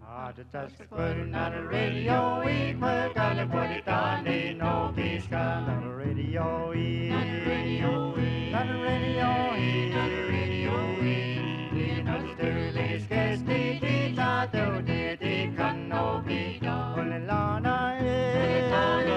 Just putting on the radio, we put on the put it on, ain't no peace on the radio, on the radio, on the radio, on the radio, in the sterling scarce the out there, the can no be done. Only Lana is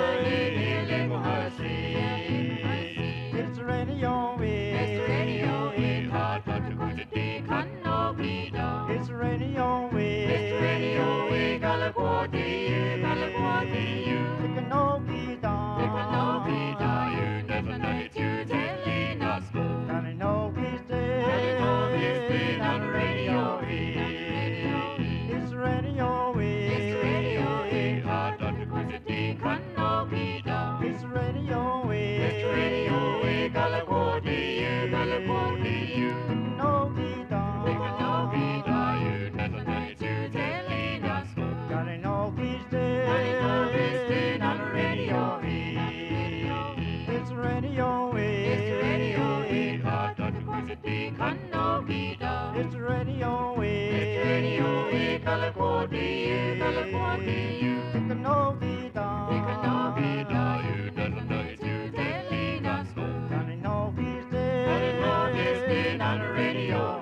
it's the radio, it's the radio, hard but to go to the can no be done. It's the radio, it's the radio, California, you. It can no be done. It can no be done. You never know it, you telling us. Can it no be still? Can it no be still on the radio? It's the radio, it's the radio, hard not to go to the can no be done. It's the radio, it's the radio, California, you. It can no be done. It can no be done. You never know it, you telling us. Can it no be still? Can it no be still on the radio? It's the radio, it's the radio, hard not to go to the can no be done. It's the radio, it's the radio, California, you. It can no be done. It can no be done. You never know it, you telling us. Can it no be still? Can it no be still on the radio?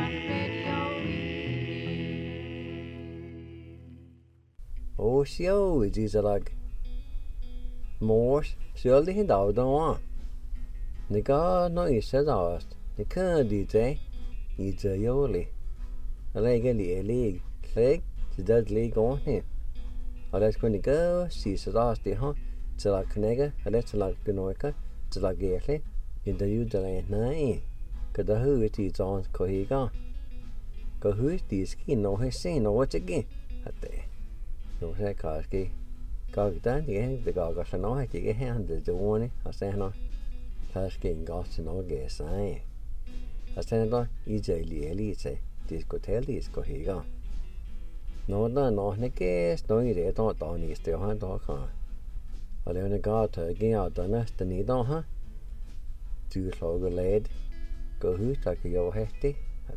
Ô xíu gì giờ là mua xíu đi đâu đó nè có nói gì sẽ rồi nè cứ đi thế gì giờ yếu đi ở đây cái lìa lì click chỉ đã lì con nè ở đây có nè có xí sẽ rồi thì ha chỉ là cái này cái ở đây chỉ là cái nói cái chỉ là cái này hiện tại giờ này này cái đó hư thì chọn có gì có hư thì cái nó hay xem nó chắc cái hả nó sẽ có cái tên thì cái có sẽ nói chỉ cái hàng từ chỗ này họ sẽ nói thật cái có sẽ nói cái sai họ sẽ nói ýใจlý sẽ thì có thể lý có hiểu không nó nó cái nói để đó này sẽ họ đó cả ở đây nó có thời cái ở đó nó từ này đó ha từ số cái led có hứa cho cái dấu hết đi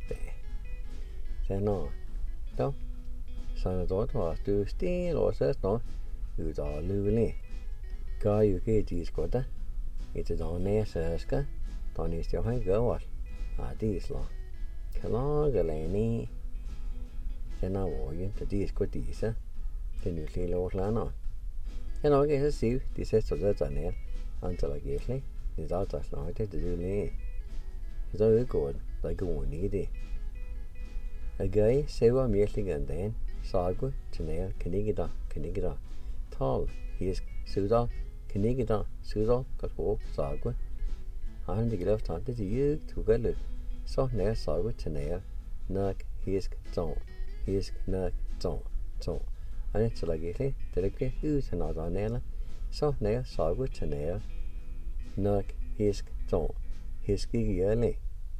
sẽ nói đâu sau đó thì từ tí rồi sẽ nó từ đó lưu lên có những cái gì có đó thì từ đó nè sẽ cái đó này sẽ hay gỡ vào đi rồi cái nó cái này nè sẽ nó bỏ những cái gì có tí sẽ thì những cái lỗ lá nó cái nó cái xíu thì sẽ số ra này anh cho lại cái này thì đó là nó cái từ lên rồi cái cột lại cái nguồn này đi cái sẽ qua miếng thì gần đến Sagwa, Chanel, Kanigida, Tall, His, Sudal, Kanigida, Sudal, Katwalk, Sagwa. I had to get off time to you to go look. So now Sagwa, Chanel, Nug, His, Zon, Zon. I need to like it, directly use another nela. So now Sagwa, Chanel, Nug, His, Zon, His Gigi.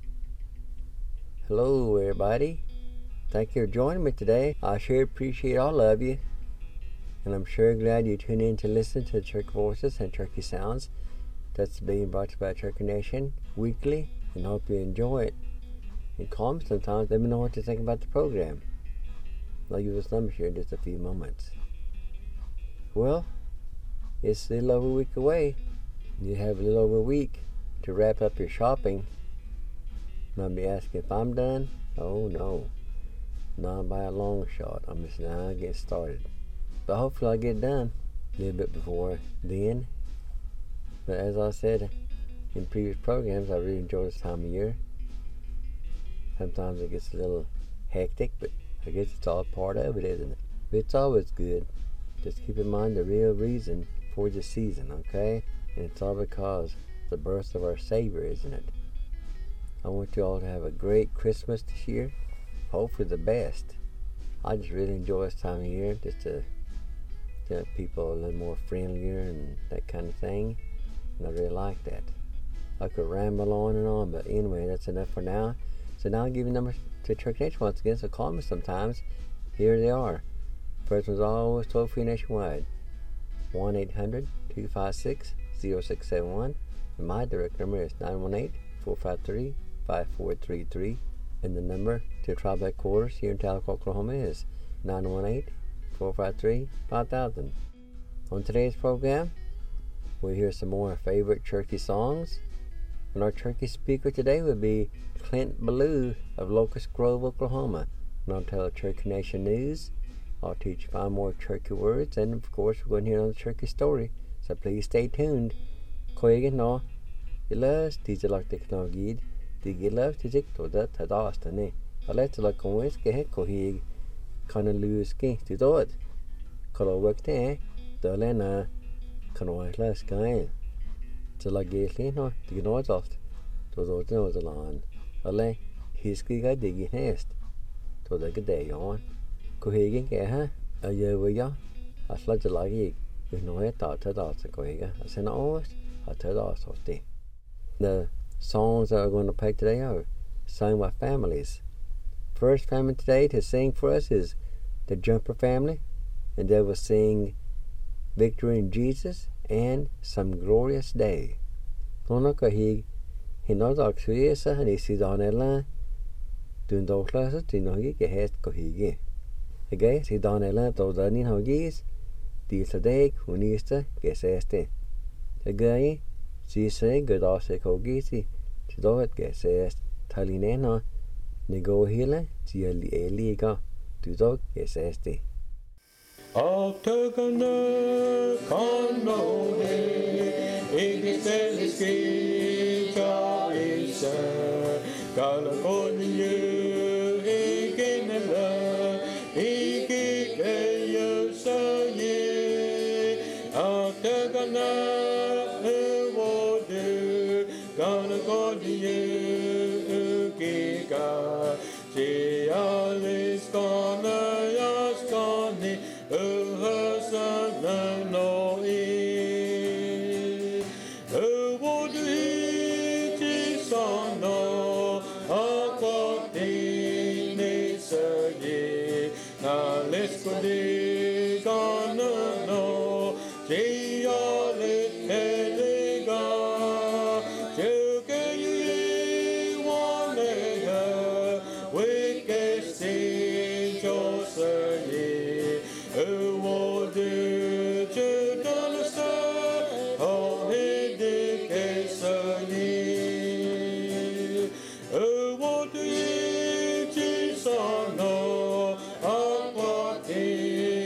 Hello, everybody. Thank you for joining me today. I sure appreciate all of you. And I'm sure glad you tune in to listen to Turkey Voices and Turkey Sounds. That's being brought to you by Turkey Nation weekly. And hope you enjoy it. And call me sometimes. Let me know what you think about the program. I'll give this number here in just a few moments. Well, it's a little over a week away. You have a little over a week to wrap up your shopping. And I'll be asking if I'm done. Oh, no. Not by a long shot. I'm just now getting started. But hopefully I'll get done a little bit before then. But as I said in previous programs, I really enjoy this time of year. Sometimes it gets a little hectic, but I guess it's all part of it, isn't it? But it's always good. Just keep in mind the real reason for the season, okay? And it's all because the birth of our Savior, isn't it? I want you all to have a great Christmas this year. Hopefully the best. I just really enjoy this time of year, just to get people a little more friendlier and that kind of thing. And I really like that. I could ramble on and on, but anyway, that's enough for now. So now I'll give you numbers to Turkey Nation once again, so call me sometimes. Here they are. First one's always toll-free nationwide. 1-800-256-0671. And my direct number is 918-453-5433. And the number to tribe headquarters here in Tahlequah, Oklahoma is 918-453-5000. On today's program, we'll hear some more favorite Cherokee songs, and our Cherokee speaker today will be Clint Ballou of Locust Grove, Oklahoma. And I'll tell Cherokee Nation news. I'll teach 5 more Cherokee words, and of course we're going to hear another Cherokee story, so please stay tuned. Koigan no, ilas tijalak teknologid, tigilaf tijik toda tadastane. Aletala konwes ke kohig kana luski tidod. Kalo wakte dolena kanwaisla sky. Tilageli no tignodalt. Todo no dalan. Ale hiski ga digi nest. Toda gade on. Kohigin ke ha ayawaya asla jalagi. The songs that we're going to play today are sung by families. First family today to sing for us is the Jumper family, and they will sing Victory in Jesus and Some Glorious Day. Again, si Donella told the Ninhogis. Dilsadek unista geseste. Again, she say good also kogisi, Tidot gesest, Talinena, Nego Hilla, Giali Eliga, Tudok geseste. Octogona Cono, Igniseski, Charisa, California, Iginella, Gonna go to you, Giga. She always gonna ask on me, her son, no, would he son, no, a quatin is a ye. Now let's go, gonna know, she always Son, no,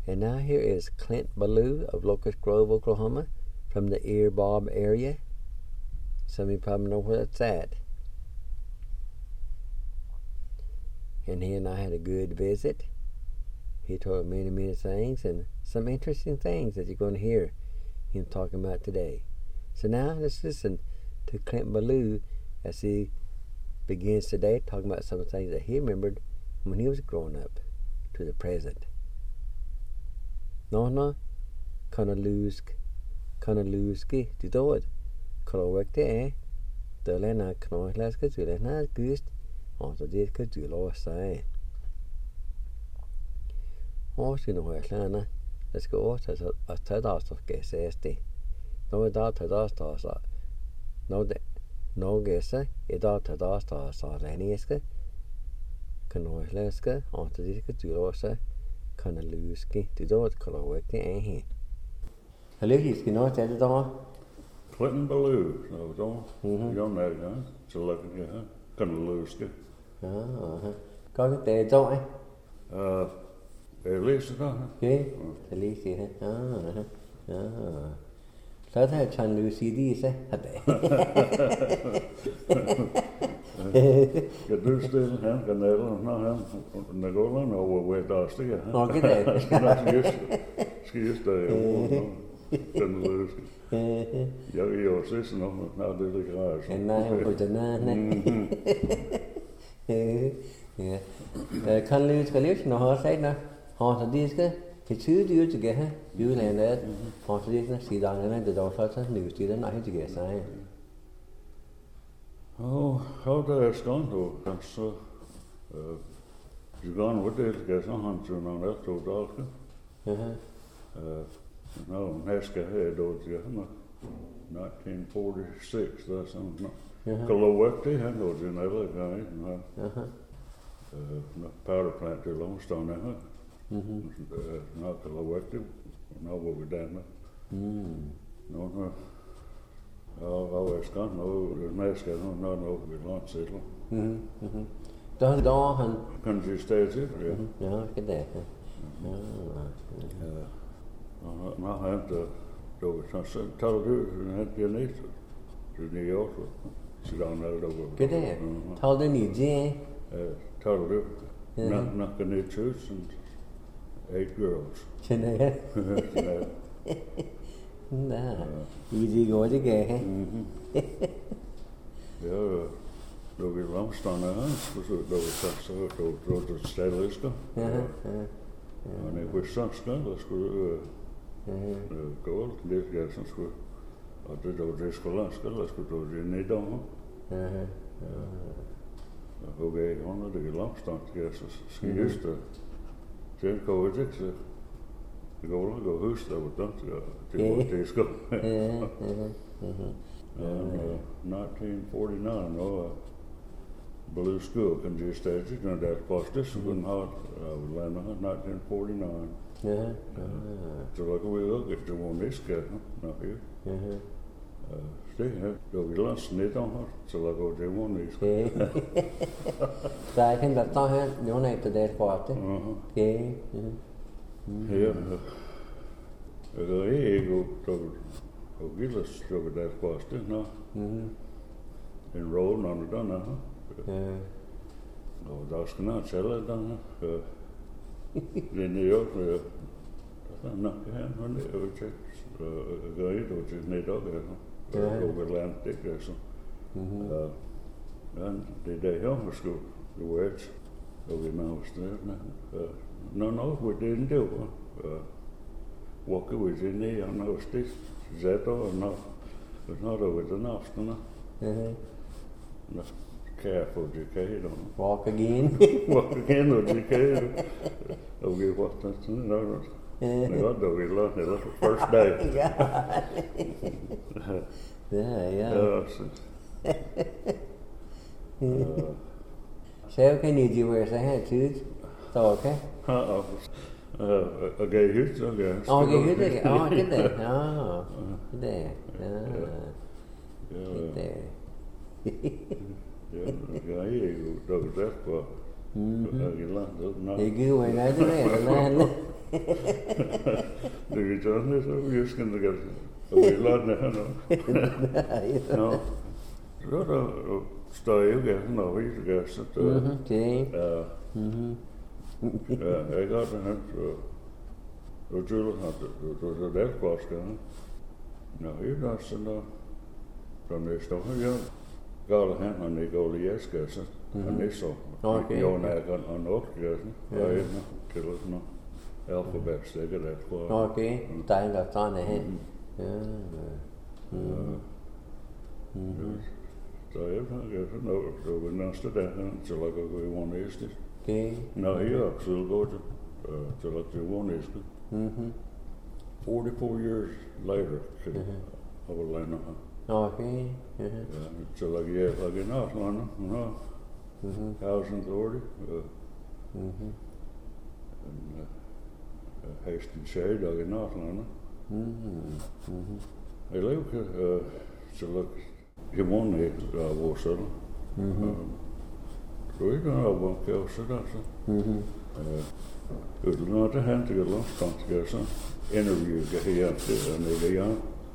And now here is Clint Ballou of Locust Grove, Oklahoma, from the Ear Bob area. Some of you probably know where that's at. And he and I had a good visit. He told many, many things, and some interesting things that you're going to hear him talking about today. So now let's listen to Clint Ballou as he begins today talking about some of the things that he remembered when he was growing up to the present. Nona Kanalooski Tidod Kalawekte Delena Knohlaska Zulena Gust on the Diska Zulo Sai. Orsino Lana, let's go to a Tadas of Gesesti. No doubt Tadas, no guesser, it out Tadas or Laniska Knohlaska on the Diska Zulo Kanalooski Tidod Kalawekte. Hello, he's going to tell Clinton Ballou, so don't know, huh? So look at you, huh? Kanalooski. Có cái tệ cho anh. At least đó. Okay, at least hả? Sao thế chăn lưu CD sẽ hả tệ? Cái thứ still hả? Cái này nó hả? Nó có nó quay đó still hả? Cái tệ. Nó just Kanalooski. Jag syns nog när det ligger här. Nej, på den nej. Kan lưu skal lưu når har sagt nå. Har så det skal til tydeligt til gæh. Bylandet. Har så det siden den det der så nu til den nej til gæh sig. How der skån då så du går ud det gæh så han så når der to dage. No, Neska had those, 1946, that's something. Kalawekte had those in LA, powder plant to Longstone, not Kalawekte, no, what we done. No, always gone, no, Neska, no, we launched it. Đó han. Country states it, yeah. Ja, cái đẹp. Nå han tager du han pianist til New York så der der cái đấy thao đến nhị gì tager du not gonna choose and 8 girls thế này nè gì gọi chứ kìa ja då vi Longstone så då så ställiska och när vi sanskar då skulle gold det jag som skulle och det skulle då det nej då okej hon det Longstone så ska just det går det så det går hus där borta det ska 1949 no Blue School can just stay and that cost this wouldn't have Atlanta 1949 so like we look at the one this guy not here stay here do we lost net on her so like what they want this tại thêm đặt to hơn chỗ này từ đây qua thế okay yeah rồi go Gillis over that cost no enrolled on the done daar is genoeg cellen dan. In New York, nog geen van die oortjes. Geheid oortjes niet ook overland dikker zo. En die jongens school, the words, we now still. No, we didn't do it. Walk was in there, I know this. Zeto, no, it's not over the afternoon. Careful, educated. Walk again. Walk again, educated. Okay, what that's no. I got the first day. Yeah. Sao cái gì gì vậy sao hay chứ? Tao cái. Okay, here's okay. Okay, here's it. Oh, cái này. Cái này. Cái này. Cái gì đâu rất quá. Cái là nó. Thì cứ vậy nói thế này là Det er sådan lidt, så vi skal ikke og vi lader den her nu. Nå. Så er der støjegassen og risegassen. Okay. Ja. Ja, jeg gør det her, så tyder han, så det er godt, skal han. Nå, i dag, så der næste år, ja. Gale han ikke over jæskassen, og næste år. Jo, nærkeren og nordgassen, og en til sådan noget. Alfabetstikke, det tror jeg. Okay, der er en, der står hen. Ja. Så jeg har sådan noget, det var næste dag, så jeg kan gå i Vornæsket. Okay. Nå, her er så godt til at gå i Vornæsket. 44 years later, I will land her. Okay. Så jeg er i Northland, Housing Authority, Hastings Shade, og i Northland. Jeg lever til at i morgen af vores sønner. Så er ikke noget, hvor jeg også der så. Når det hente jeg langt, skal jeg så interview her til nede i jer.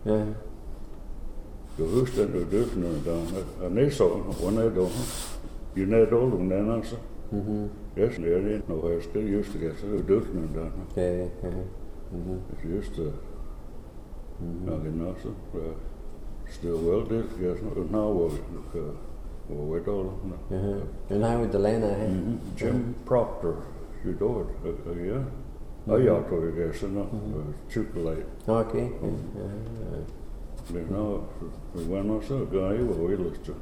Jeg husker den døfende, der er næsåren, og nædår. I nædår, og nædår, så. Jeg slæder det ind, når jeg skal just det, så er det døfende der. Jeg just når det også, still well did, jeg sådan, now hvor we do. And how with the land Jim Proctor, you do it, yeah. I ought to guess, no, chocolate. Okay. Men nu, vi var nok så gør jeg var ellers.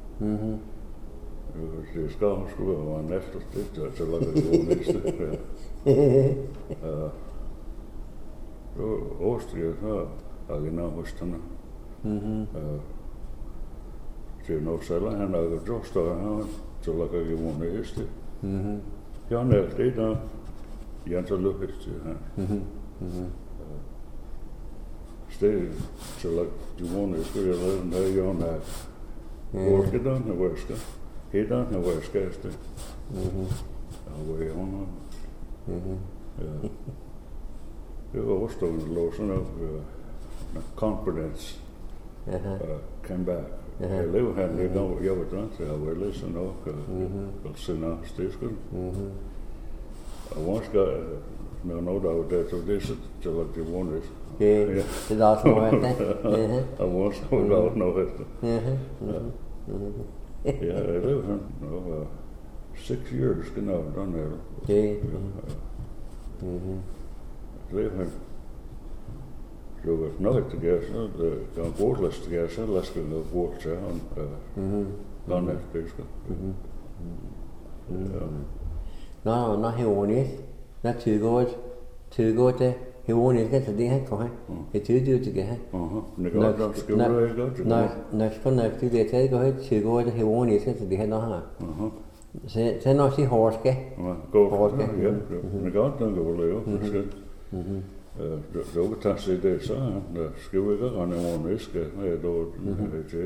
Det skal sgu være næste sted, så lader det gå næste. Åstria, så er det nok hos hende. Til noget selv, han har gjort større her, så lader det gå næste. Jeg har nært det der, jeg så lykkes til her. Stedet, så lader det gå næste, jeg lader den her hjørne af. Hvor skal den her væske? Hedder den her væske af sted. Og hvor er hun? Det var overstående lå sådan noget, confidence came back. Jeg lever her lidt over, jeg var dømt, jeg var lidt sådan noget, og sådan stedskud. Og måske, når noget af det, så det så til at det var næste. Det er også noget efter. Og måske var det også noget efter. Ja, jeg lever her, og 6 years, skal nok done her. Jeg lever her. Det var noget til gas, det var bortløs til gas, så lad skal noget bort til ham. Sådan er det, skal. Nå, heronis. Nå, tilgået det. Heronis, så det han får her. Det er tydeligt, det kan have. Men det går godt, skal du ikke godt til det? Når det er taget, tilgået det heronis, så det han har. Så han også i hårske. Hårske, ja. Men det godt, den kan leve. Så kan tage sig det, så skal vi ikke rende over næske, når jeg dår til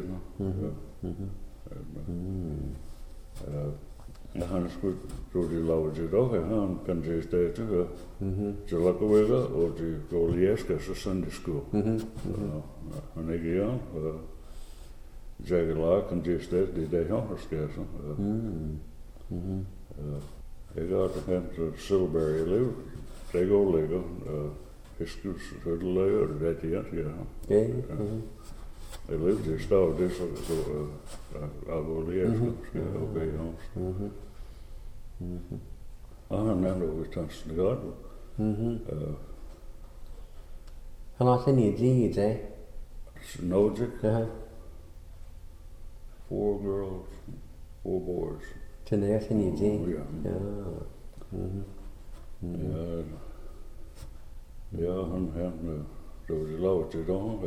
jeg har sgu de lavet til dog, jeg har en kandidat til her. Så lader vi ikke, og de går lige æsker, så sådan det sgu. Han ikke gjør, og jeg kan lade kandidat, det er det her, skal jeg så. Jeg gør det hen til Silberry Liv, det går ligger. Jeg skulle selvfølgelig lave det der, ja. Jeg levede til stav, det så alvorligt, skal jeg have bag hans. Og han er noget ustandsende godt. Han har også en idé i dag. Nogic. 4 girls, 4 boys. Så det er også en idé. Ja, han det var det lavet til dog.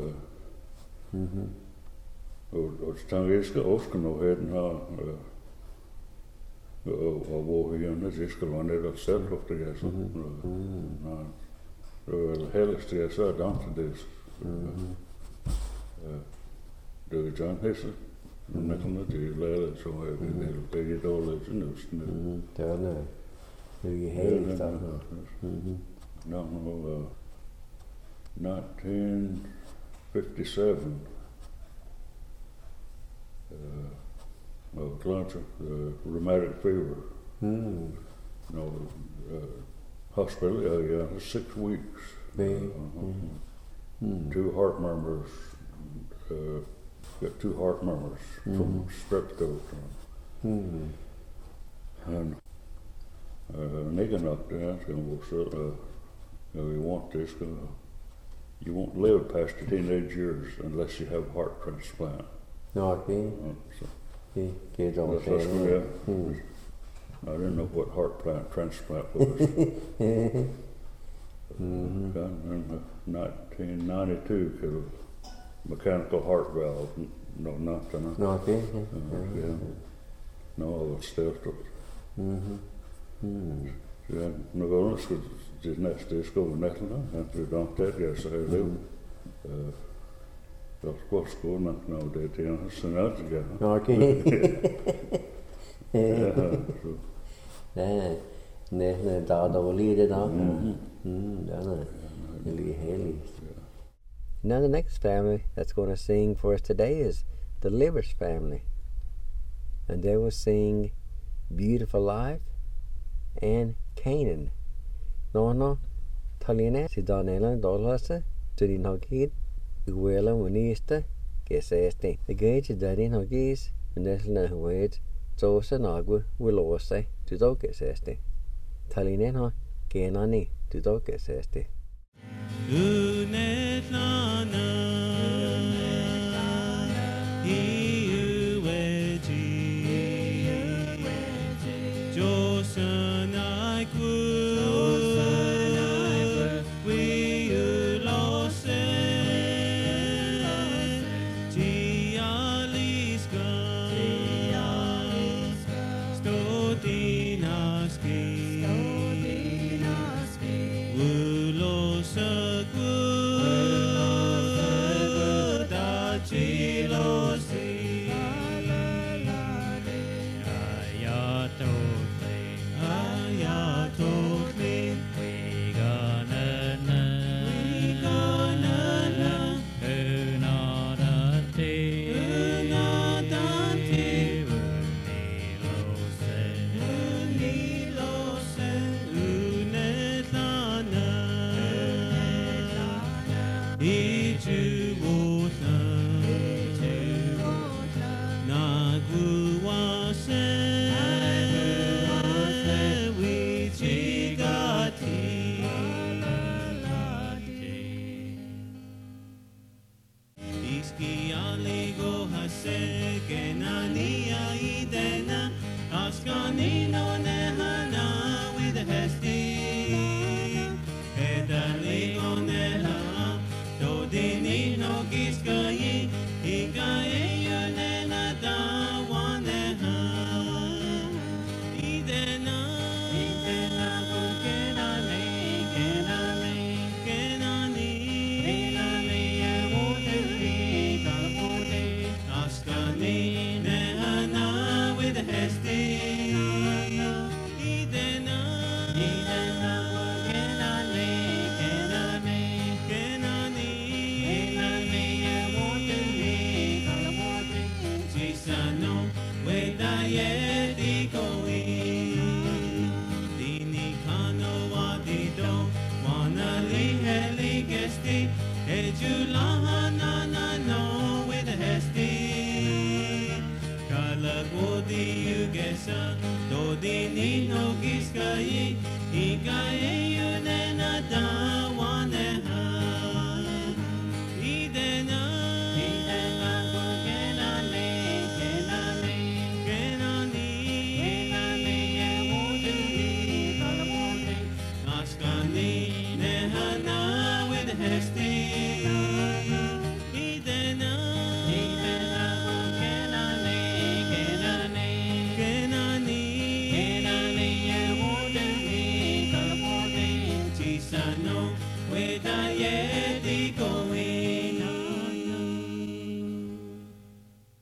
Og så skal også nå have den her, og hvor hjemme, det skal være netop selv, det er så. Det var helst, det er så dømt til det. Det var John Hesse, men jeg kommer til at lære det, så jeg det er dårligt til næsten. Det var noget, det er helt No, 1957. Atlanta, rheumatic fever. Hospital, 6 weeks. 2 heart murmurs. Got 2 heart murmurs from strep throat. And nigga knocked out, you want this, you won't live past your teenage years unless you have a heart transplant. Okay. That's I didn't know what heart transplant was. In 1992, because of mechanical heart valve, nothing. Okay. No, I was still. Någon skulle till nästa skolnätterna, jag don't tell you, så är det. Jag ska skolan det till en senare. Okay. Nej, der var lige det der. Den er lige heldig. Now the next family that's going to sing for us today is the Livers family. And they will sing Beautiful Life and Canaan. No, Talina, si Donella Dolhasa, Tudin Hogid, Uwela Winista, Geseste. The gauge is Dadin Hogis, and there's no wage, Zosa Nagua, Willose, Tudo Geseste. Talina, Genani, Tudo Geseste.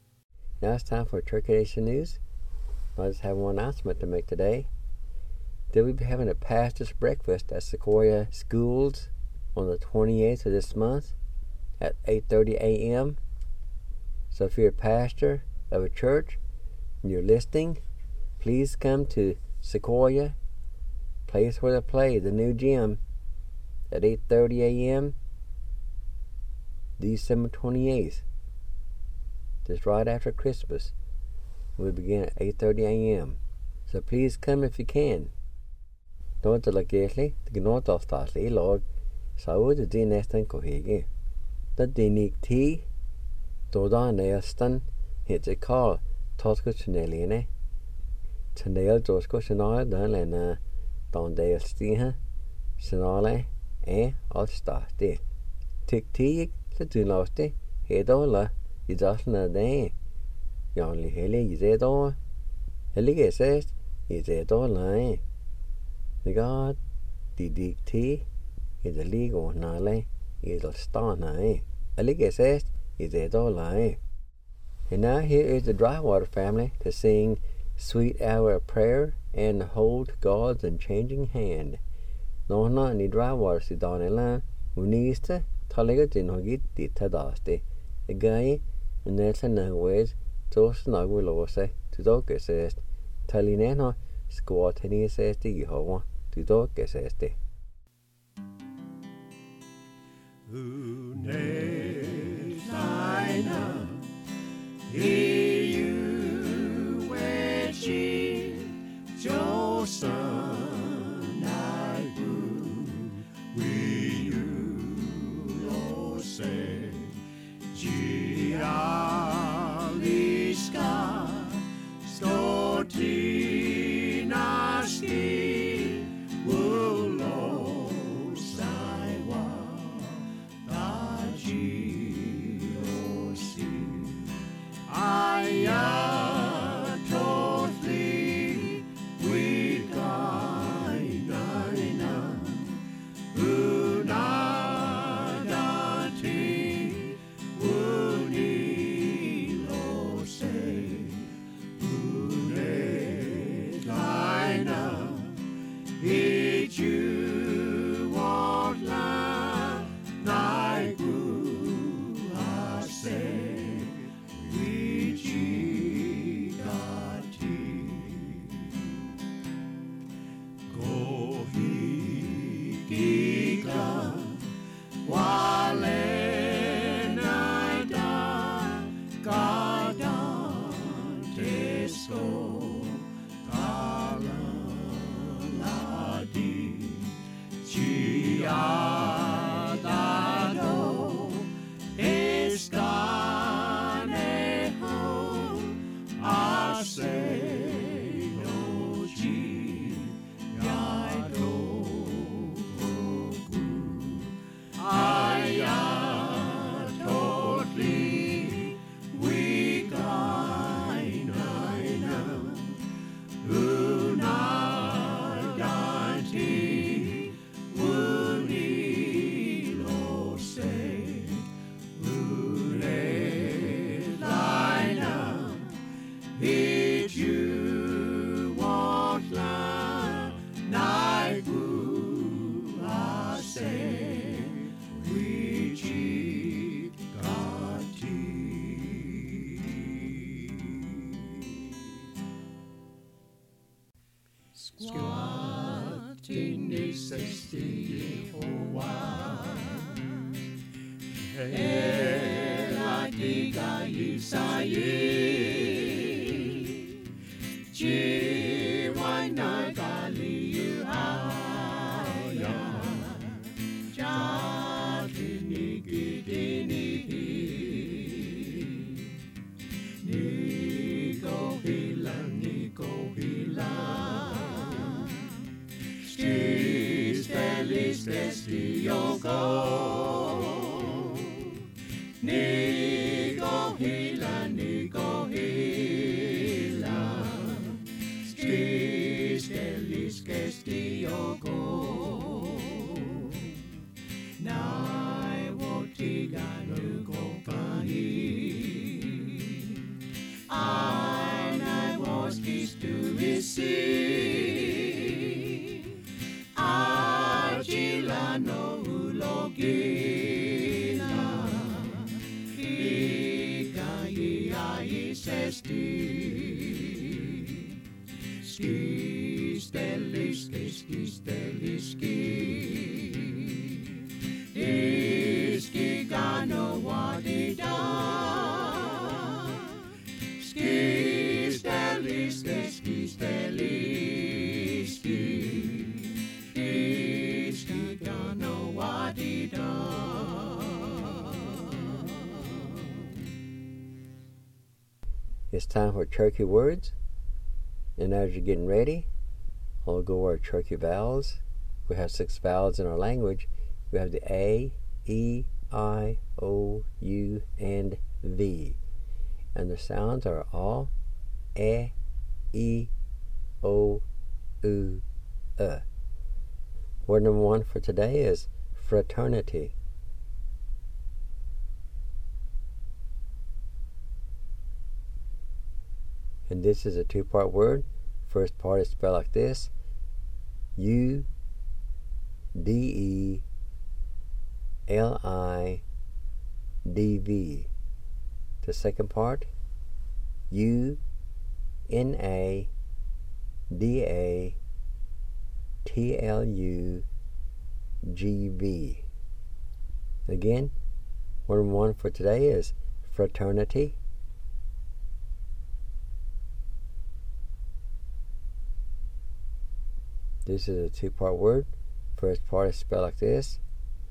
Now it's time for Turkey Nation News. I just have one announcement to make today. Then we'll be having a pastor's breakfast at Sequoia Schools on the 28th of this month at 8:30 a.m. So if you're a pastor of a church and you're listening, please come to Sequoia, place where they play, the new gym, at 8:30 a.m. December 28th, just right after Christmas. We'll begin at 8:30 a.m. So please come if you can. Don't look lately, the North of Stately Lord, so the Dinestan Kohege. The Dinik T, Doda Nailston, hits a call, Tosco Chaneliane. Chanel Tosco Chanala Danlena, Don Dale Stiha, Chanale, all started. Tick Tig, the Dunosti, Hedola, is also a day. Only Hilly is it all. Hilly says, is it all line. The God, the Dick T, is a legal nale, is a star nine. Hilly says, is it all line. And now here is the Drywater family to sing Sweet Hour of Prayer and Hold God's Unchanging Hand. No, not any Drywater, si Donela, Unista, Taliga Dinogit, di Tadaste. The guy, and that's another ways. Så snart vi lov sig til dog says Talinena squat henne says det Jehova til dog says det. Unesigner you wechi Josan I we you lo say Stotinasti Ulo Saiwa Tajiosi Ayatotli Wikainaina Unadati Unilose Did you want land? I grew, I say, Wichigati. Go hikika, walenada, kadantesco. Ciadado escanejo asenochi yado ayatotli wikainaina unadati If you want land, I grew, I say, Wichigati. Squatting necessity for while. Ela diga Isaie. Jiwana gali aya jatini gidini niko hila Stis yoko niko hila Yoko Nai wotiga nuko kahi I 'I was kissed to receive ski, steli, ski. Iski gano wadida. Ski, steli, ski, steli, ski. Iski gano wadida. It's time for Cherokee words. And as you're getting ready, I'll go over our Cherokee vowels. We have 6 vowels in our language. We have the A, E, I, O, U, and V. And the sounds are all E, E, O, U, Word number 1 for today is fraternity. And this is a 2-part word. First part is spelled like this: U-D-E-L-I-D-V. The second part, U-N-A-D-A-T-L-U-G-V. Again, word number 1 for today is fraternity. This is a 2-part word. First part is spelled like this: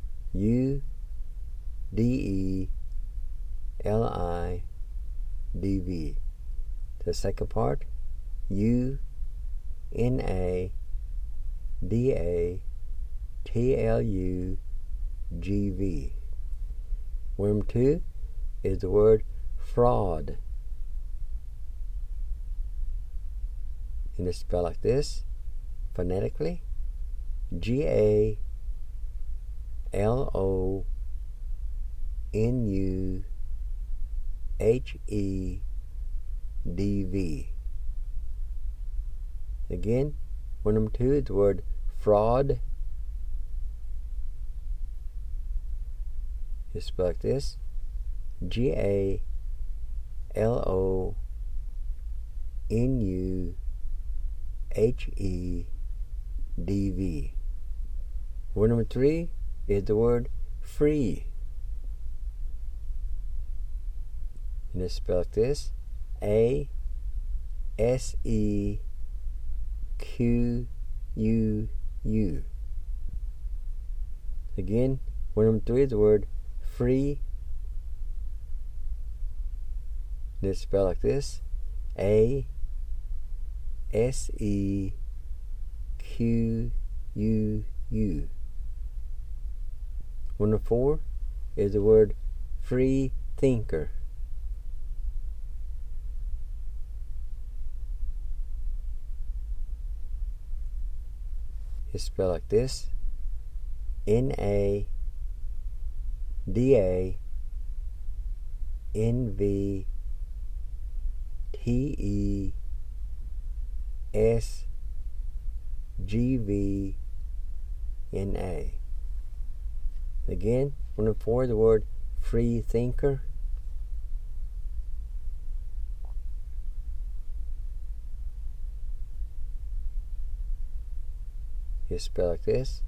U-D-E-L-I-D-V. The second part, U-N-A-D-A-T-L-U-G-V. Word number 2 is the word fraud. And it's spelled like this, phonetically: G-A-L-O-N-U-H-E-D-V. Again, word number 2 is the word fraud. It's spelled like this: G-A-L-O-N-U-H-E-D-V. Word number 3 is the word free. And it's spelled like this: A-S-E-Q-U-U. Again, word number 3 is the word free. And it's spelled like this: A-S-E-Q-U-U. Word number 4 is the word free thinker. It's spelled like this: N-A-D-A-N-V-T-E-S-G-V-N-A. Again, word number 4 is the word free thinker. It's spelled like this: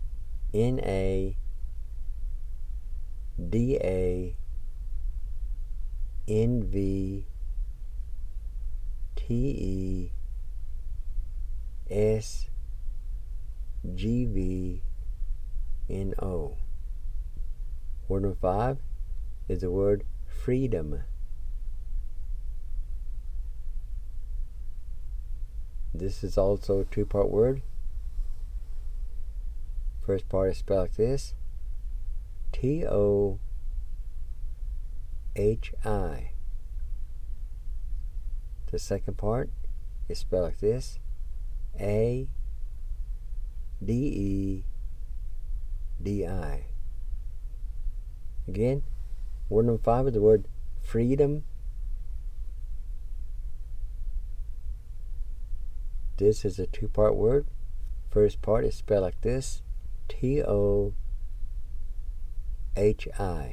N-A-D-A-N-V-T-E-S-G-V-N-O. Word number 5 is the word freedom. This is also a 2-part word. First part is spelled like this: T-O-H-I. The second part is spelled like this: A-D-E-D-I. Again, word number 5 is the word freedom. This is a 2-part word. First part is spelled like this: T-O-H-I.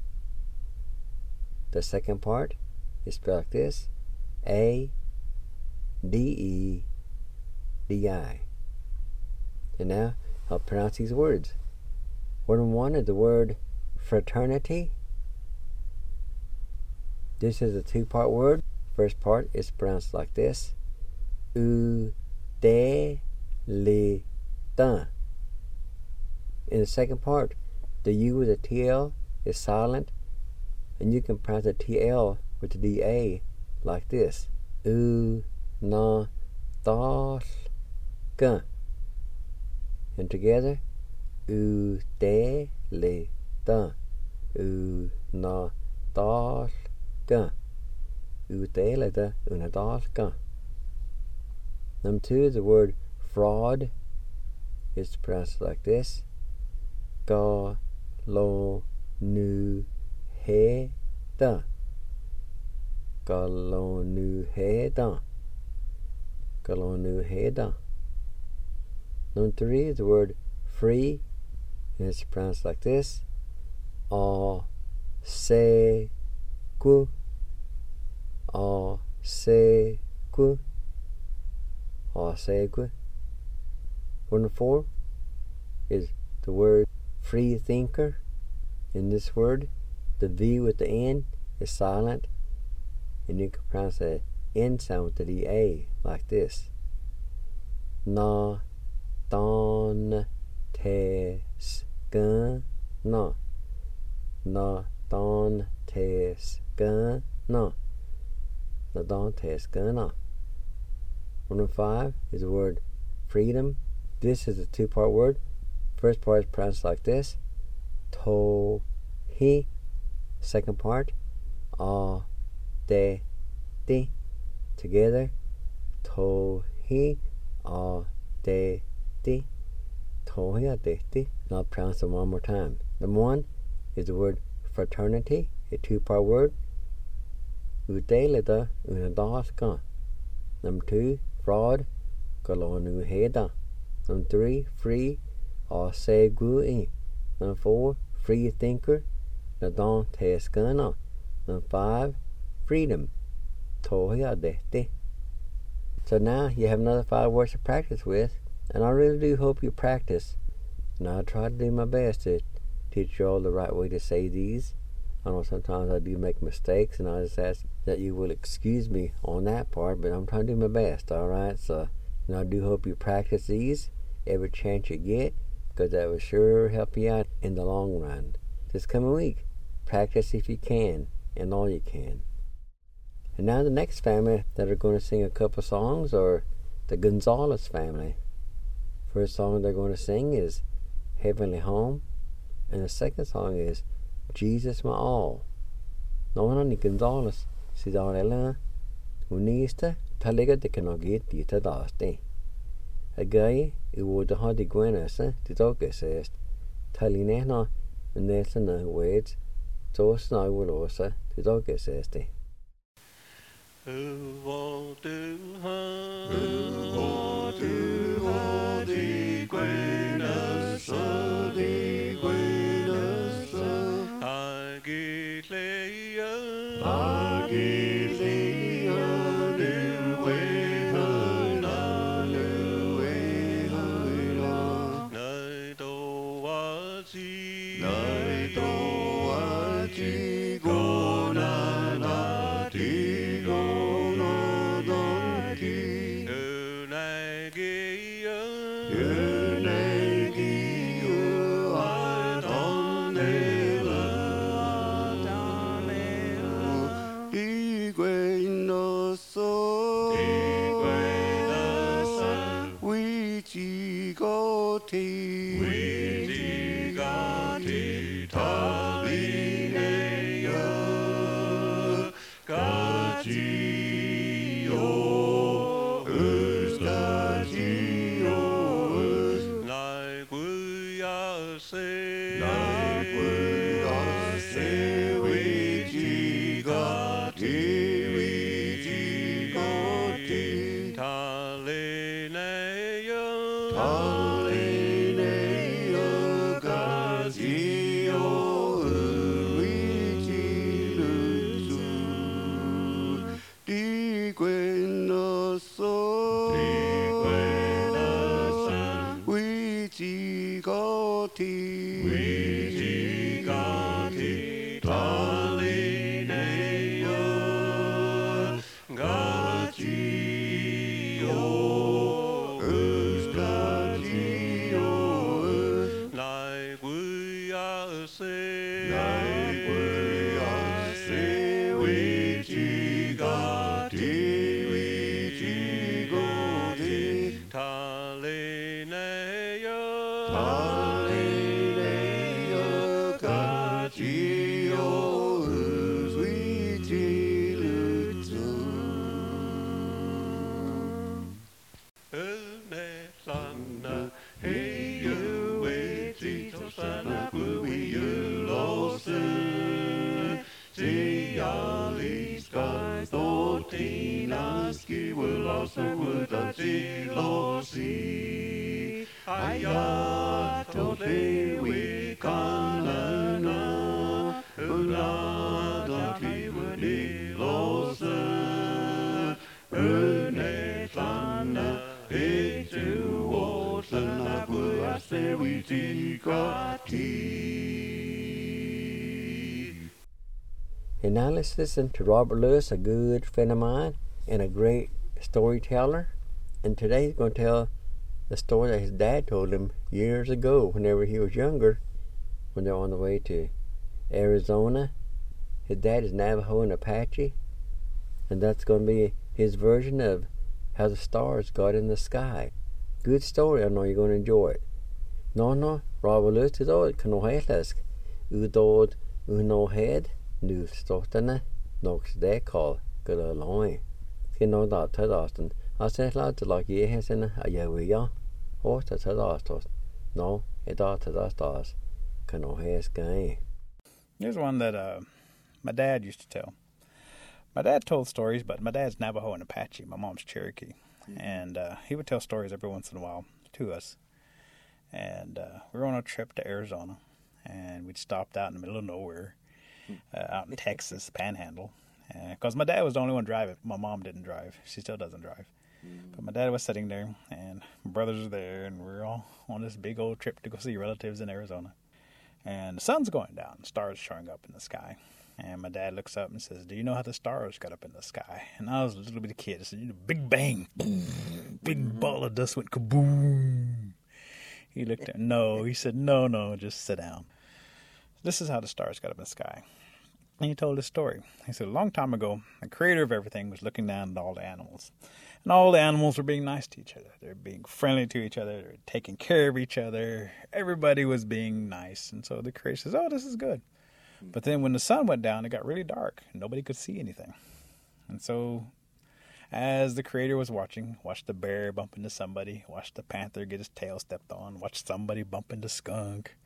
The second part is spelled like this: A-D-E-D-I. And now I'll pronounce these words. Word number one is the word fraternity. This is a two-part word. First part is pronounced like this. U-de-li-ta. In the second part, the U with the TL is silent, and you can pronounce the TL with the DA like this. U-na-ta-ga. And together, U-de-li-ta. U-na-ta-ga. U-de-li-ta. U-na-ta-ga. Number two is the word fraud. It's pronounced like this. Ga-lo-nu-he-da. Ga-lo-nu-he-da. Ga-lo-nu-he-da. Number three is the word free, and it's pronounced like this. A-se-gu. A-se-gu. A-se-gu. Word number four is the word free thinker. In this word, the V with the N is silent, and you can pronounce the N sound with the A like this. Na don tes gun na. Na don tes gun na. Na don tes gun na. Word number five is the word freedom. This is a two-part word. First part is pronounced like this. To-hi. Second part. A-de-di. Together. To-hi. A-de-di. To-hi. A-de-di. I'll pronounce them one more time. Number one is the word fraternity, a two-part word. U-de-li-ta. U-na-da-ska. Number two, fraud. Ga-lo-nu-he-da. Number three, free. A-se-gu-i. Number four, free thinker. Na-don-te-ska-na. Number five, freedom. To-hi-a-de-di. So now you have another 5 words to practice with, and I really do hope you practice. And I'll try to do my best to teach you all the right way to say these. I know sometimes I do make mistakes, and I just ask that you will excuse me on that part, but I'm trying to do my best, alright? So, I do hope you practice these every chance you get, because that will sure help you out in the long run. This coming week, practice if you can, and all you can. And now the next family that are going to sing a couple songs are the Gonzalez family. First song they're going to sing is Heavenly Home, and the second song is Jesus My All. Nói ni Gonzalez si darela unista talega de kanogit di tadaste. Agay iwoda ha di gwenasa di togesest talinehna nesa na weds tos na wolosa di togeseste. Who will do di gwenasa di gwenasa Agilea Wichigati, Talinea, Galatio, Eustatio, like we are say, Wichigati, Talinea, Gatio, Wichilutsu. Elnetana, hey you, Wichito sana, we you lost. Tiali skies, Totinaski will also would a Tilosi. Ayatote we kanana, Unadaki wadi losa, Unetana, Etu Watana, Guase we tikati. And now let's listen to Robert Lewis, a good friend of mine and a great storyteller. And today he's going to tell the story that his dad told him years ago whenever he was younger, when they were on the way to Arizona. His dad is Navajo and Apache, and that's going to be his version of how the stars got in the sky. Good story, I know you're going to enjoy it. No, Robert Lewis is all kanoheslask, udod unohed, nu stotana, nox dekal, gulaloin. Skin that Tadaston. I said loud to like ye has in a yawia. Horse to Tadastos. No, it ought to Tadastos. Kanohes gay. Here's one that my dad used to tell. My dad told stories, but my dad's Navajo and Apache. My mom's Cherokee. And he would tell stories every once in a while to us. And we were on a trip to Arizona. And we'd stopped out in the middle of nowhere, out in Texas, Panhandle. Because my dad was the only one driving. My mom didn't drive. She still doesn't drive. But my dad was sitting there, and my brothers were there, and we were all on this big old trip to go see relatives in Arizona. And the sun's going down, stars showing up in the sky. And my dad looks up and says, "Do you know how the stars got up in the sky?" And I was a little bitty kid. I said, "Big bang, boom, big ball of dust went kaboom." He looked at no. He said, "No, just sit down." This is how the stars got up in the sky. And he told his story. He said, a long time ago, the creator of everything was looking down at all the animals. And all the animals were being nice to each other. They were being friendly to each other. They were taking care of each other. Everybody was being nice. And so the creator says, "Oh, this is good." But then when the sun went down, it got really dark. And nobody could see anything. And so as the creator was watched the bear bump into somebody, watched the panther get his tail stepped on, watched somebody bump into skunk.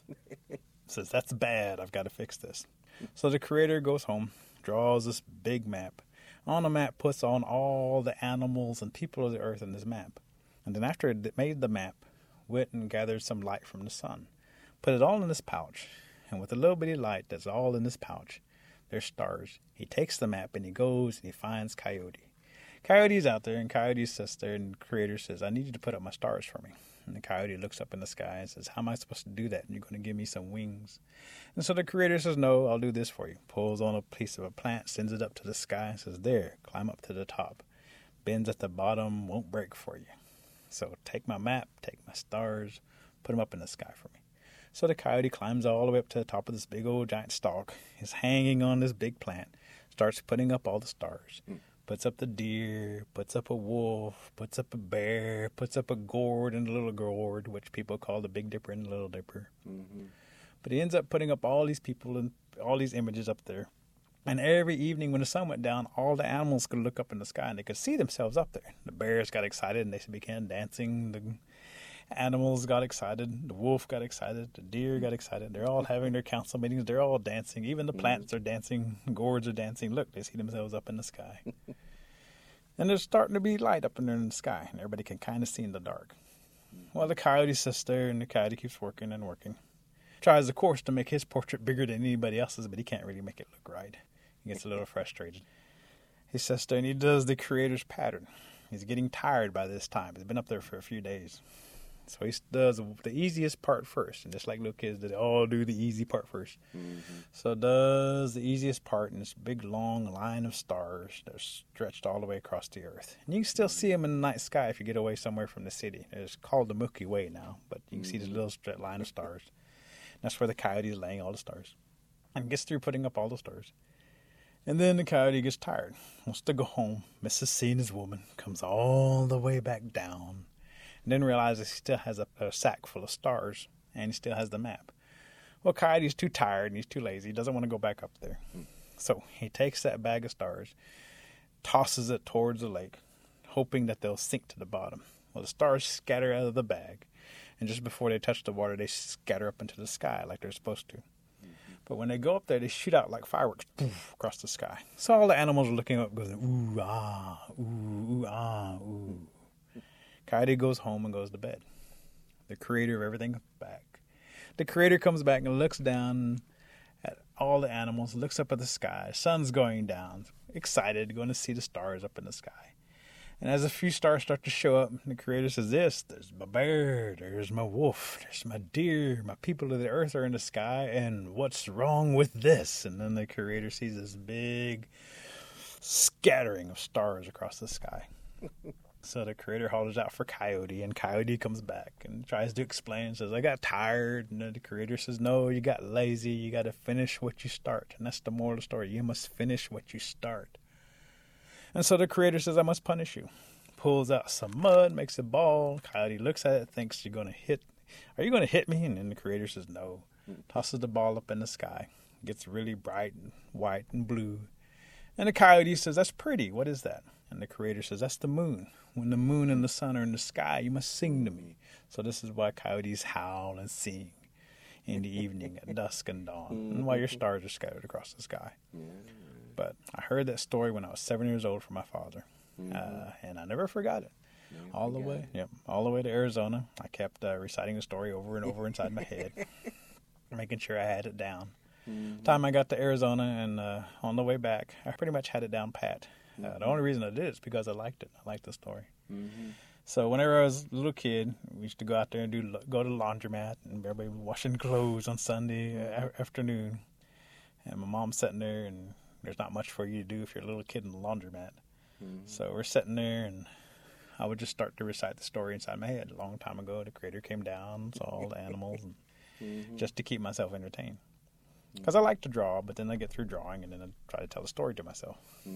Says, "That's bad. I've got to fix this." So the creator goes home, draws this big map. On the map, puts on all the animals and people of the earth in this map. And then after it made the map, went and gathered some light from the sun. Put it all in this pouch. And with a little bitty light that's all in this pouch, there's stars. He takes the map and he goes and he finds Coyote. Coyote's out there, and Coyote's sister and the creator says, "I need you to put up my stars for me." And the coyote looks up in the sky and says, "How am I supposed to do that? And you're going to give me some wings." And so the creator says, "No, I'll do this for you." Pulls on a piece of a plant, sends it up to the sky, and says, "There, climb up to the top. Bends at the bottom, won't break for you. So take my map, take my stars, put them up in the sky for me." So the coyote climbs all the way up to the top of this big old giant stalk, is hanging on this big plant, starts putting up all the stars. Puts up the deer, puts up a wolf, puts up a bear, puts up a gourd and a little gourd, which people call the Big Dipper and the Little Dipper. But he ends up putting up all these people and all these images up there. And every evening when the sun went down, all the animals could look up in the sky and they could see themselves up there. The bears got excited and they began dancing. The animals got excited. The wolf got excited. The deer got excited. They're all having their council meetings. They're all dancing. Even the plants are dancing. Gourds are dancing. Look, they see themselves up in the sky. And there's starting to be light up in there in the sky, and everybody can kind of see in the dark. Well, the coyote sits there, and the coyote keeps working and working. Tries, of course, to make his portrait bigger than anybody else's, but he can't really make it look right. He gets a little frustrated. He sits there, and he does the creator's pattern. He's getting tired by this time. He's been up there for a few days. So he does the easiest part first. And just like little kids, they all do the easy part first. So does the easiest part in this big, long line of stars that are stretched all the way across the earth. And you can still see them in the night sky if you get away somewhere from the city. It's called the Milky Way now, but you can see this little line of stars. That's where the coyote is laying all the stars. And gets through putting up all the stars. And then the coyote gets tired, wants to go home, misses seeing his woman, comes all the way back down, and then realizes he still has a sack full of stars, and he still has the map. Well, Coyote's too tired, and he's too lazy. He doesn't want to go back up there. So he takes that bag of stars, tosses it towards the lake, hoping that they'll sink to the bottom. Well, the stars scatter out of the bag, and just before they touch the water, they scatter up into the sky like they're supposed to. But when they go up there, they shoot out like fireworks poof, across the sky. So all the animals are looking up, going, ooh, ah, ooh, ooh, ah, ooh. Coyote goes home and goes to bed. The creator of everything is back. The creator comes back and looks down at all the animals, looks up at the sky. Sun's going down, excited, going to see the stars up in the sky. And as a few stars start to show up, the creator says, there's my bear, there's my wolf, there's my deer, my people of the earth are in the sky, and what's wrong with this? And then the creator sees this big scattering of stars across the sky. So the creator hollers out for Coyote, and Coyote comes back and tries to explain, says, I got tired. And then the creator says, no, you got lazy, you got to finish what you start. And that's the moral of the story, you must finish what you start. And so the creator says, I must punish you. Pulls out some mud, makes a ball. Coyote looks at it, thinks are you going to hit me? And then the creator says, no. Tosses the ball up in the sky. Gets really bright and white and blue. And the coyote says, that's pretty. What is that? And the creator says, that's the moon. When the moon and the sun are in the sky, you must sing to me. So this is why coyotes howl and sing in the evening at dusk and dawn. And while your stars are scattered across the sky. But I heard that story when I was 7 years old from my father, and I never forgot it. All the way to Arizona. I kept reciting the story over and over inside my head, making sure I had it down. Time I got to Arizona and on the way back, I pretty much had it down pat. The only reason I did is because I liked it. I liked the story. So whenever I was a little kid, we used to go out there and go to the laundromat, and everybody was washing clothes on Sunday afternoon. And my mom's sitting there, and there's not much for you to do if you're a little kid in the laundromat. So we're sitting there, and I would just start to recite the story inside my head. A long time ago, the creator came down, saw all the animals, and just to keep myself entertained. Because I like to draw, but then I get through drawing, and then I try to tell the story to myself.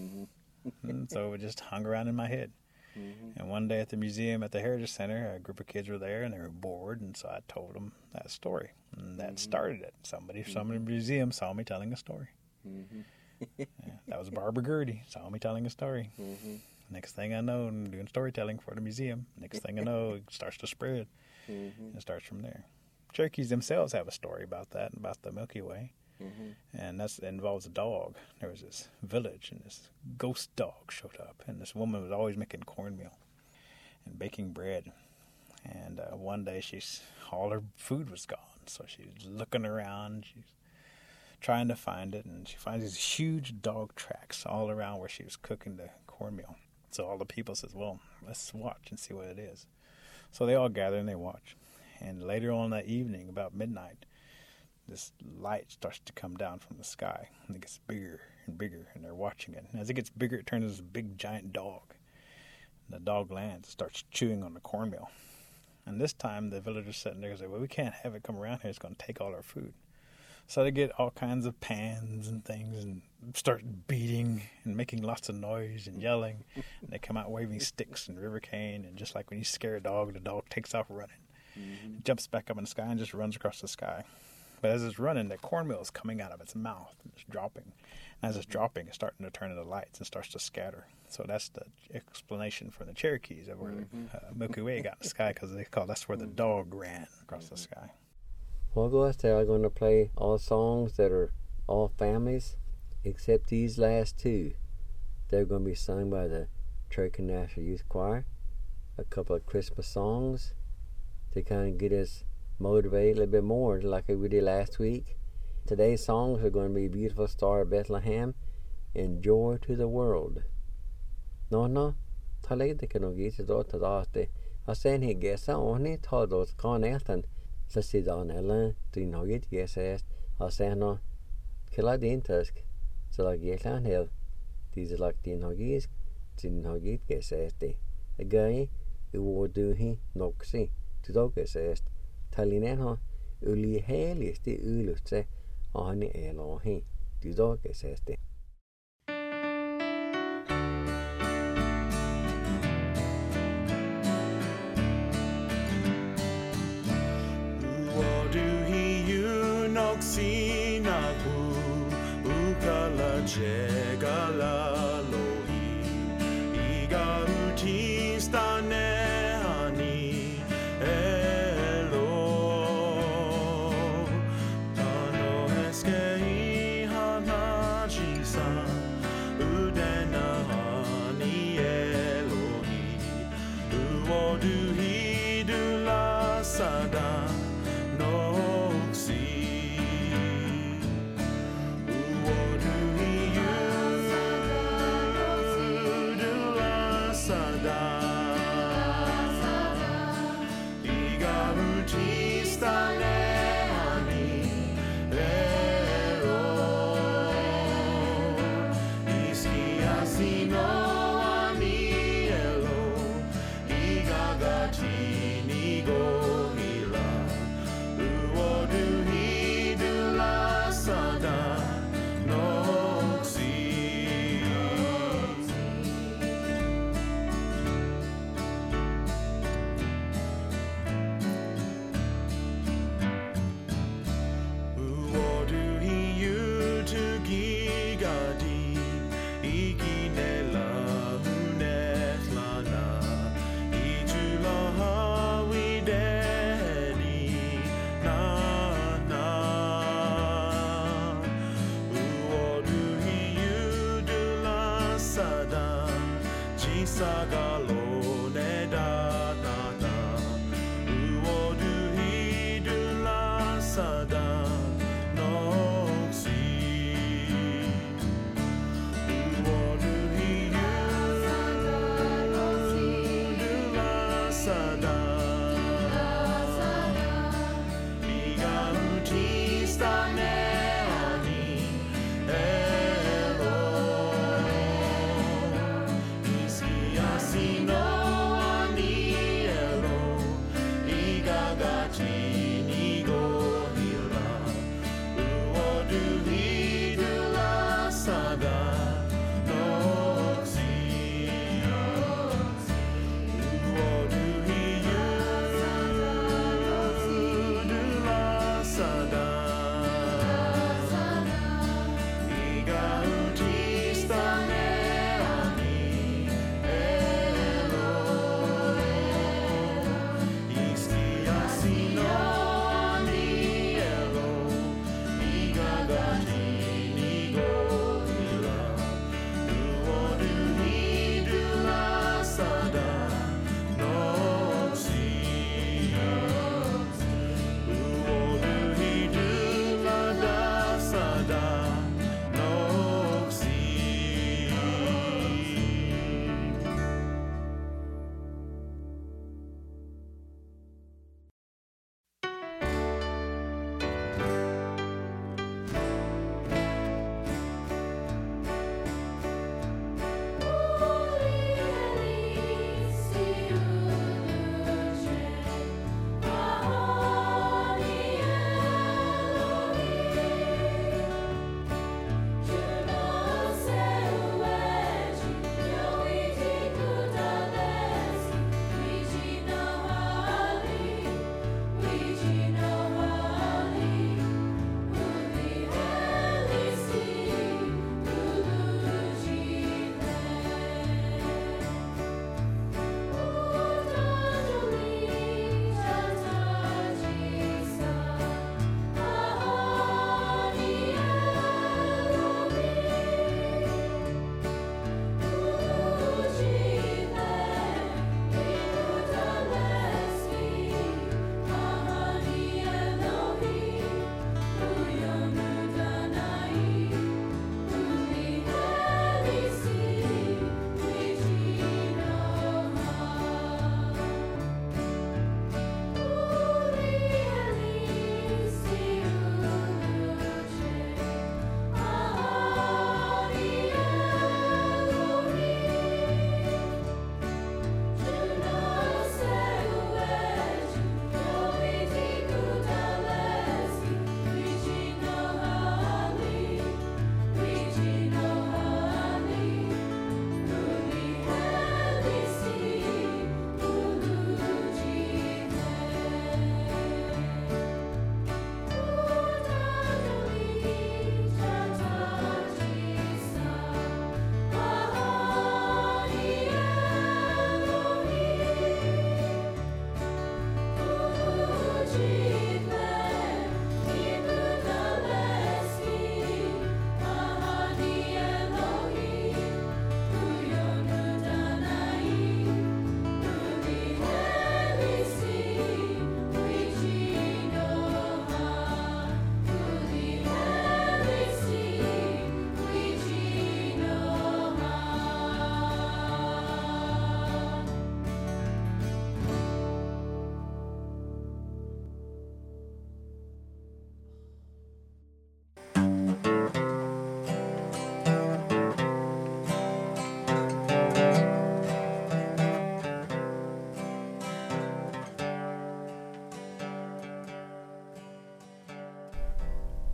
And so it just hung around in my head. And one day at the museum at the Heritage Center, a group of kids were there, and they were bored, and so I told them that story. And that started it. Somebody from the museum saw me telling a story. That was Barbara Gertie, saw me telling a story. Next thing I know, I'm doing storytelling for the museum. Next thing I know, it starts to spread. And it starts from there. Cherokees themselves have a story about that, about the Milky Way. And that involves a dog. There was this village, and this ghost dog showed up. And this woman was always making cornmeal and baking bread. And one day, all her food was gone. So she's looking around. She's trying to find it, and she finds these huge dog tracks all around where she was cooking the cornmeal. So all the people says, well, let's watch and see what it is. So they all gather and they watch. And later on that evening, about midnight, this light starts to come down from the sky, and it gets bigger and bigger, and they're watching it. And as it gets bigger, it turns into this big, giant dog. And the dog lands and starts chewing on the cornmeal. And this time, the villagers sitting there and say, well, we can't have it come around here. It's going to take all our food. So they get all kinds of pans and things and start beating and making lots of noise and yelling. And they come out waving sticks and river cane. And just like when you scare a dog, the dog takes off running. It jumps back up in the sky and just runs across the sky. But as it's running, the cornmeal is coming out of its mouth and it's dropping. And as it's dropping, it's starting to turn into lights and starts to scatter. So that's the explanation for the Cherokees of where the Milky Way got in the sky, because that's where the dog ran across the sky. Well, guys, they are going to play all songs that are all families, except these last two. They're going to be sung by the Cherokee National Youth Choir. A couple of Christmas songs to kind of get us motivated a little bit more, like we did last week. Today's songs are going to be Beautiful Star of Bethlehem and Joy to the World. No, talegde que no gite do ta daste Og sen he gæsa ordentligt, tager du kan efter så sidder han eller din har givet gæsa, og sen når kalder det indtask, så der giver han her. De så lagt din har givet gæsa det. Jeg gør i du he nok se, du dog gæsa. Talinen har ulige helligste ylufte, og han eller he, du dog gæsa det. Sinaku ukala jegala lohi iga utista nehani elo ano eske ihana jisa udena hani elohi uodu hidula sada no no ani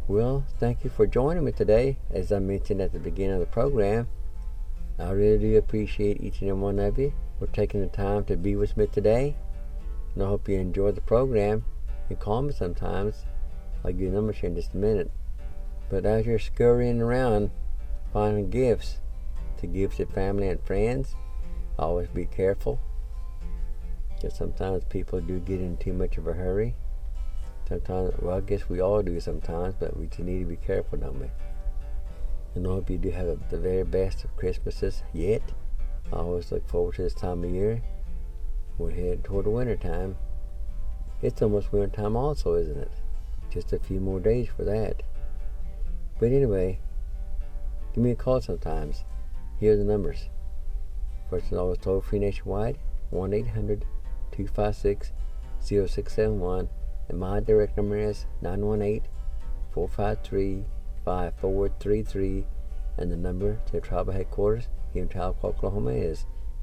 Well, thank you for joining me today. As I mentioned at the beginning of the program, I really do appreciate each and every one of you for taking the time to be with me today. And I hope you enjoyed the program. You call me sometimes. I'll give you a number here in just a minute. But as you're scurrying around finding gifts to give to family and friends, always be careful. Because sometimes people do get in too much of a hurry. Sometimes, well, I guess we all do sometimes, but we just need to be careful, don't we? And I hope you do have the very best of Christmases yet. I always look forward to this time of year. We're heading toward the winter time. It's almost winter time also, isn't it? Just a few more days for that. But anyway, give me a call sometimes. Here are the numbers. First and always toll free nationwide, 1-800-256-0671. And my direct number is 918-453-5433. And the number to the tribal headquarters here in Tahlequah, Oklahoma is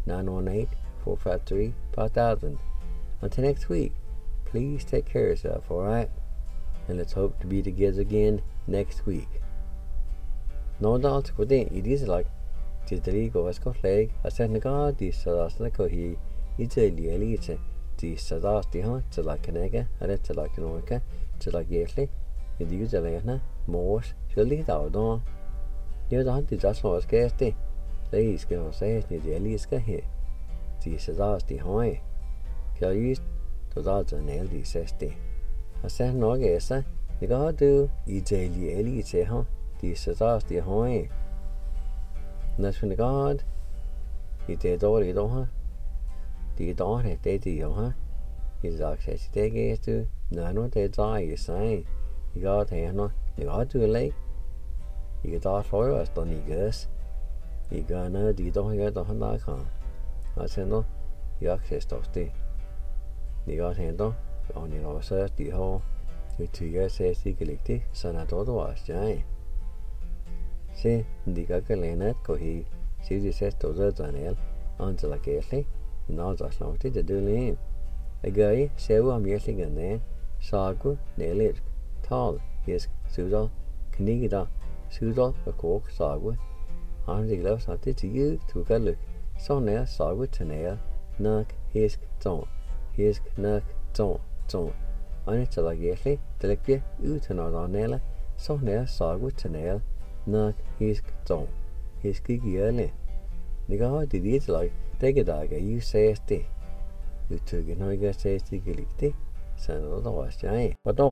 918-453-5000. Until next week, please take care of yourself, alright? And let's hope to be together again next week. No doubt, it is like Tidri goes go leg, I said Naga, the Sadasnako he, it's a lielite, the Sadas the hunt, to like an egg, and it's like an orca, to like Yetli, the use a lena, Morse, she'll lead out on. Near the hunt is just no scarcity. Ladies can say it near the Eliska here. The Sadas the hoy. Kill used to dodge an LD 60. I said no guess, the god do, it's a lielite, huh? The Sadas the hoy. And that's when the God, he did all he don't, huh? The dawn had they do, huh? He's like, says, they get to, no, they die, you say. You got here, no, you got to a lake. You got off for us, don't you guess? You got no, you don't get the hand like, huh? I said, no, you access those two. You got handle, on your officer, the whole, you 2 years says, you collect it, so not otherwise, Jay. See, the Gagalanat Kohi, see the set to the Daniel, until a carefully, not as long to do lean. A guy, so I'm yelling and then, Sagu, Nelit, Tall, yes, Sudal, Knigida, Sudal, a cork, Sagu, and the gloves are to you to go look. So now, Sagu to nail, Nuck, Hisk, Ton, Hisk, Nuck, Ton. On it till I yelling, Delicpia, Utanod on Nella, so now, Sagu to nail. Nak hisk ton. Hisk giggle. Nigga, did it like take a dog, you say, stay. You took it, no, you say, stick it, so otherwise, but don't